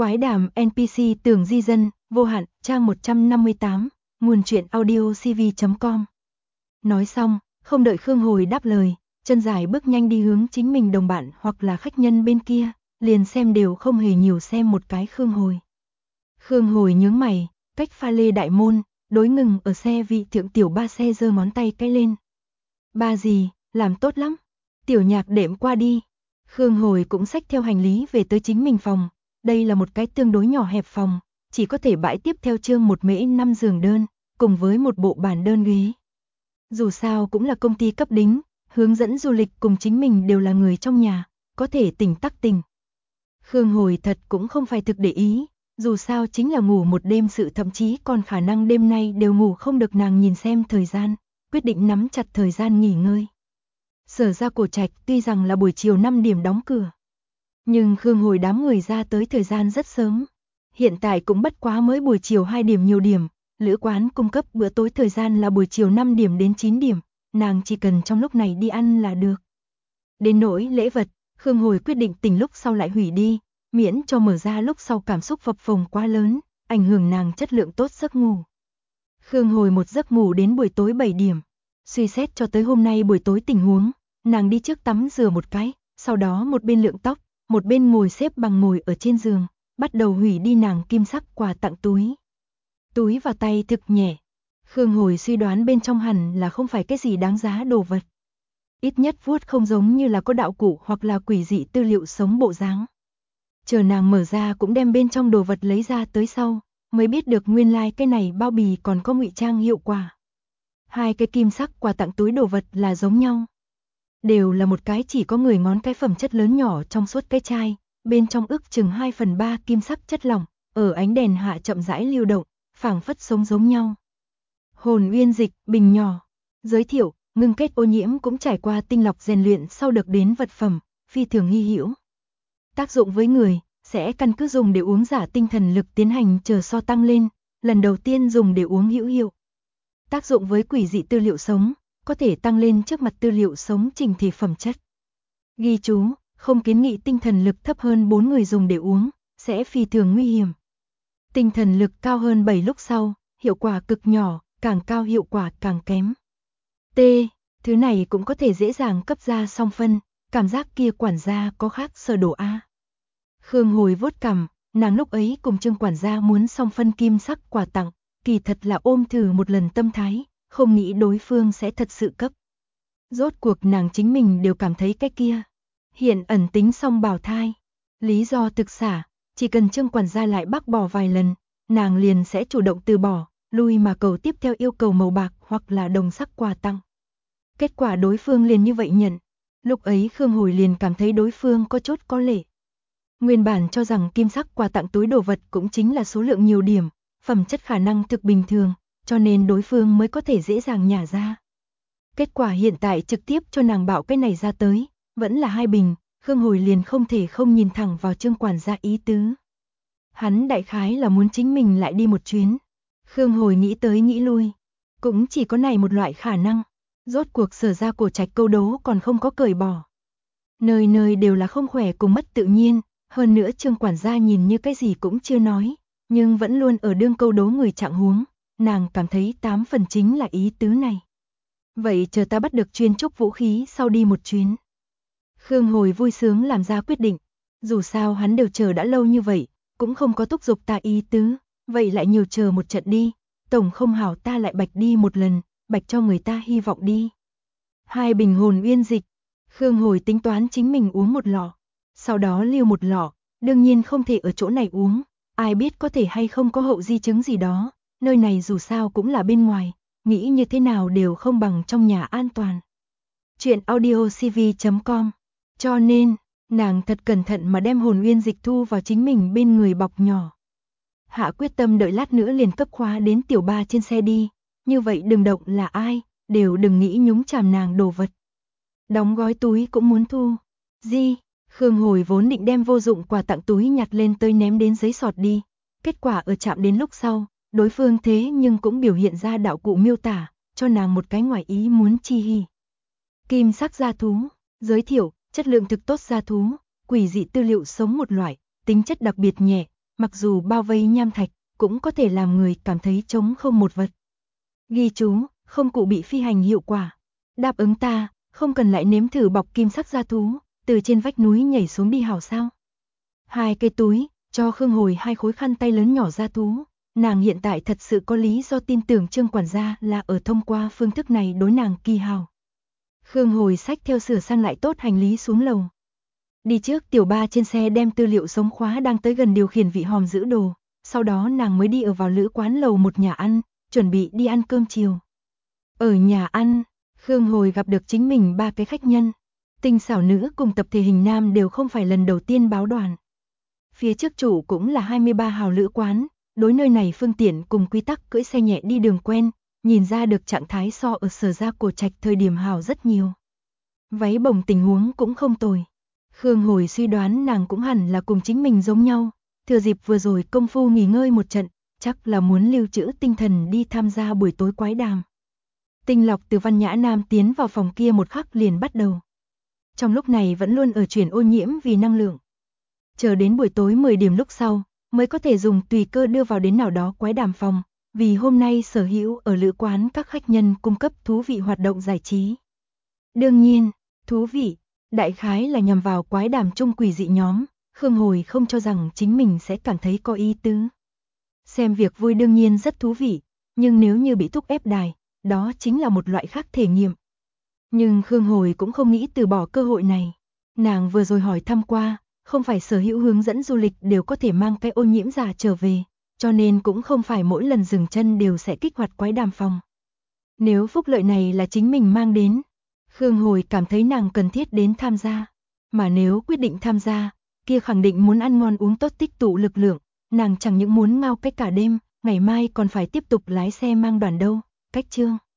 Quái đàm NPC Tường Di Dân, vô hạn, trang 158, nguồn truyện audio cv.com. Nói xong, không đợi Khương Hồi đáp lời, chân dài bước nhanh đi hướng chính mình đồng bạn hoặc là khách nhân bên kia, liền xem đều không hề nhiều xem một cái Khương Hồi. Khương Hồi nhướng mày, cách pha lê đại môn, đối ngừng ở xe vị thượng tiểu ba xe giơ ngón tay cái lên. Ba gì, làm tốt lắm. Tiểu Nhạc đệm qua đi. Khương Hồi cũng xách theo hành lý về tới chính mình phòng. Đây là một cái tương đối nhỏ hẹp phòng, chỉ có thể bãi tiếp theo chương 1m5 giường đơn, cùng với một bộ bàn đơn ghế. Dù sao cũng là công ty cấp đính, hướng dẫn du lịch cùng chính mình đều là người trong nhà, có thể tỉnh tắc tỉnh. Khương Hồi thật cũng không phải thực để ý, dù sao chính là ngủ một đêm sự thậm chí còn khả năng đêm nay đều ngủ không được. Nàng nhìn xem thời gian, quyết định nắm chặt thời gian nghỉ ngơi. Sở Gia Cổ Trạch tuy rằng là buổi chiều 5 điểm đóng cửa, nhưng Khương Hồi đám người ra tới thời gian rất sớm. Hiện tại cũng bất quá mới buổi chiều 2 điểm nhiều điểm, lữ quán cung cấp bữa tối thời gian là buổi chiều 5 điểm đến 9 điểm, nàng chỉ cần trong lúc này đi ăn là được. Đến nỗi lễ vật, Khương Hồi quyết định tỉnh lúc sau lại hủy đi, miễn cho mở ra lúc sau cảm xúc phập phồng quá lớn, ảnh hưởng nàng chất lượng tốt giấc ngủ. Khương Hồi một giấc ngủ đến buổi tối 7 điểm, suy xét cho tới hôm nay buổi tối tình huống, nàng đi trước tắm rửa một cái, sau đó một bên lượm tóc, một bên ngồi xếp bằng ngồi ở trên giường, bắt đầu hủy đi nàng kim sắc quà tặng túi. Túi vào tay thực nhẹ, Khương Hồi suy đoán bên trong hẳn là không phải cái gì đáng giá đồ vật. Ít nhất vuốt không giống như là có đạo cụ hoặc là quỷ dị tư liệu sống bộ dáng. Chờ nàng mở ra cũng đem bên trong đồ vật lấy ra tới sau, mới biết được nguyên lai cái này bao bì còn có ngụy trang hiệu quả. Hai cái kim sắc quà tặng túi đồ vật là giống nhau. Đều là một cái chỉ có người ngón cái phẩm chất lớn nhỏ trong suốt cái chai, bên trong ước chừng 2/3 kim sắc chất lỏng, ở ánh đèn hạ chậm rãi lưu động, phảng phất sống giống nhau. Hồn Uyên Dịch, bình nhỏ. Giới thiệu, ngưng kết ô nhiễm cũng trải qua tinh lọc rèn luyện sau được đến vật phẩm, phi thường hy hữu. Tác dụng với người, sẽ căn cứ dùng để uống giả tinh thần lực tiến hành chờ so tăng lên, lần đầu tiên dùng để uống hữu hiệu. Tác dụng với quỷ dị tư liệu sống, có thể tăng lên trước mặt tư liệu sống trình thể phẩm chất. Ghi chú, không kiến nghị tinh thần lực thấp hơn 4 người dùng để uống, sẽ phi thường nguy hiểm. Tinh thần lực cao hơn 7 lúc sau, hiệu quả cực nhỏ, càng cao hiệu quả càng kém. T. Thứ này cũng có thể dễ dàng cấp ra song phân, cảm giác kia quản gia có khác sở đồ A. Khương Hồi vuốt cằm, nàng lúc ấy cùng Trương quản gia muốn song phân kim sắc quà tặng, kỳ thật là ôm thử một lần tâm thái, không nghĩ đối phương sẽ thật sự cấp. Rốt cuộc nàng chính mình đều cảm thấy cái kia hiện ẩn tính song bào thai. Lý do thực xả, chỉ cần Trương quản gia lại bác bỏ vài lần, nàng liền sẽ chủ động từ bỏ, lui mà cầu tiếp theo yêu cầu màu bạc hoặc là đồng sắc quà tặng. Kết quả đối phương liền như vậy nhận. Lúc ấy Khương Hồi liền cảm thấy đối phương có chút có lệ. Nguyên bản cho rằng kim sắc quà tặng túi đồ vật cũng chính là số lượng nhiều điểm, phẩm chất khả năng thực bình thường, cho nên đối phương mới có thể dễ dàng nhả ra. Kết quả hiện tại trực tiếp cho nàng bảo cái này ra tới, vẫn là 2 bình, Khương Hồi liền không thể không nhìn thẳng vào Trương quản gia ý tứ. Hắn đại khái là muốn chính mình lại đi một chuyến. Khương Hồi nghĩ tới nghĩ lui, cũng chỉ có này một loại khả năng. Rốt cuộc Sở Gia Cổ Trạch câu đố còn không có cởi bỏ. Nơi nơi đều là không khỏe cùng mất tự nhiên, hơn nữa Trương quản gia nhìn như cái gì cũng chưa nói, nhưng vẫn luôn ở đương câu đố người trạng huống, nàng cảm thấy 8 phần chính là ý tứ này. Vậy chờ ta bắt được chuyên trúc vũ khí sau đi một chuyến. Khương Hồi vui sướng làm ra quyết định, dù sao hắn đều chờ đã lâu như vậy, cũng không có thúc giục ta ý tứ, vậy lại nhiều chờ một trận đi, tổng không hảo ta lại bạch đi một lần, bạch cho người ta hy vọng đi. 2 bình Hồn Uyên Dịch, Khương Hồi tính toán chính mình uống một lọ, sau đó lưu một lọ, đương nhiên không thể ở chỗ này uống, ai biết có thể hay không có hậu di chứng gì đó, nơi này dù sao cũng là bên ngoài, nghĩ như thế nào đều không bằng trong nhà an toàn. Chuyện audio cv.com, cho nên, nàng thật cẩn thận mà đem Hồn Uyên Dịch thu vào chính mình bên người bọc nhỏ. Hạ quyết tâm đợi lát nữa liền cấp khóa đến tiểu ba trên xe đi, như vậy đừng động là ai, đều đừng nghĩ nhúng chàm nàng đồ vật. Đóng gói túi cũng muốn thu. Di, Khương Hồi vốn định đem vô dụng quà tặng túi nhặt lên tới ném đến giấy sọt đi, kết quả ở chạm đến lúc sau, đối phương thế nhưng cũng biểu hiện ra đạo cụ miêu tả, cho nàng một cái ngoài ý muốn chi hỉ. Kim sắc gia thú, giới thiệu, chất lượng thực tốt gia thú, quỷ dị tư liệu sống một loại, tính chất đặc biệt nhẹ, mặc dù bao vây nham thạch, cũng có thể làm người cảm thấy trống không một vật. Ghi chú, không cụ bị phi hành hiệu quả. Đáp ứng ta, không cần lại nếm thử bọc kim sắc da thú, từ trên vách núi nhảy xuống đi hảo sao. 2 cây túi, cho Khương Hồi 2 khối khăn tay lớn nhỏ da thú. Nàng hiện tại thật sự có lý do tin tưởng Trương quản gia là ở thông qua phương thức này đối nàng kỳ hảo. Khương Hồi xách theo sửa sang lại tốt hành lý xuống lầu. Đi trước tiểu ba trên xe đem tư liệu sống khóa đang tới gần điều khiển vị hòm giữ đồ, sau đó nàng mới đi ở vào lữ quán lầu một nhà ăn, chuẩn bị đi ăn cơm chiều. Ở nhà ăn, Khương Hồi gặp được chính mình 3 cái khách nhân. Tinh xảo nữ cùng tập thể hình nam đều không phải lần đầu tiên báo đoàn. Phía trước chủ cũng là 23 hào lữ quán, đối nơi này phương tiện cùng quy tắc cưỡi xe nhẹ đi đường quen, nhìn ra được trạng thái so ở Sở Gia Cổ Trạch thời điểm hào rất nhiều. Váy bồng tình huống cũng không tồi. Khương Hồi suy đoán nàng cũng hẳn là cùng chính mình giống nhau, thừa dịp vừa rồi công phu nghỉ ngơi một trận, chắc là muốn lưu trữ tinh thần đi tham gia buổi tối quái đàm. Tinh lọc từ Văn Nhã Nam tiến vào phòng kia một khắc liền bắt đầu. Trong lúc này vẫn luôn ở chuyển ô nhiễm vì năng lượng. Chờ đến buổi tối 10 điểm lúc sau, mới có thể dùng tùy cơ đưa vào đến nào đó quái đàm phòng, vì hôm nay sở hữu ở lữ quán các khách nhân cung cấp thú vị hoạt động giải trí. Đương nhiên, thú vị, đại khái là nhằm vào quái đàm chung quỷ dị nhóm, Khương Hồi không cho rằng chính mình sẽ cảm thấy có ý tứ. Xem việc vui đương nhiên rất thú vị, nhưng nếu như bị thúc ép đài, đó chính là một loại khác thể nghiệm. Nhưng Khương Hồi cũng không nghĩ từ bỏ cơ hội này. Nàng vừa rồi hỏi thăm qua, không phải sở hữu hướng dẫn du lịch đều có thể mang cái ô nhiễm giả trở về, cho nên cũng không phải mỗi lần dừng chân đều sẽ kích hoạt quái đàm phòng. Nếu phúc lợi này là chính mình mang đến, Khương Hồi cảm thấy nàng cần thiết đến tham gia. Mà nếu quyết định tham gia, kia khẳng định muốn ăn ngon uống tốt tích tụ lực lượng, nàng chẳng những muốn ngao cách cả đêm, ngày mai còn phải tiếp tục lái xe mang đoàn đâu, cách chương.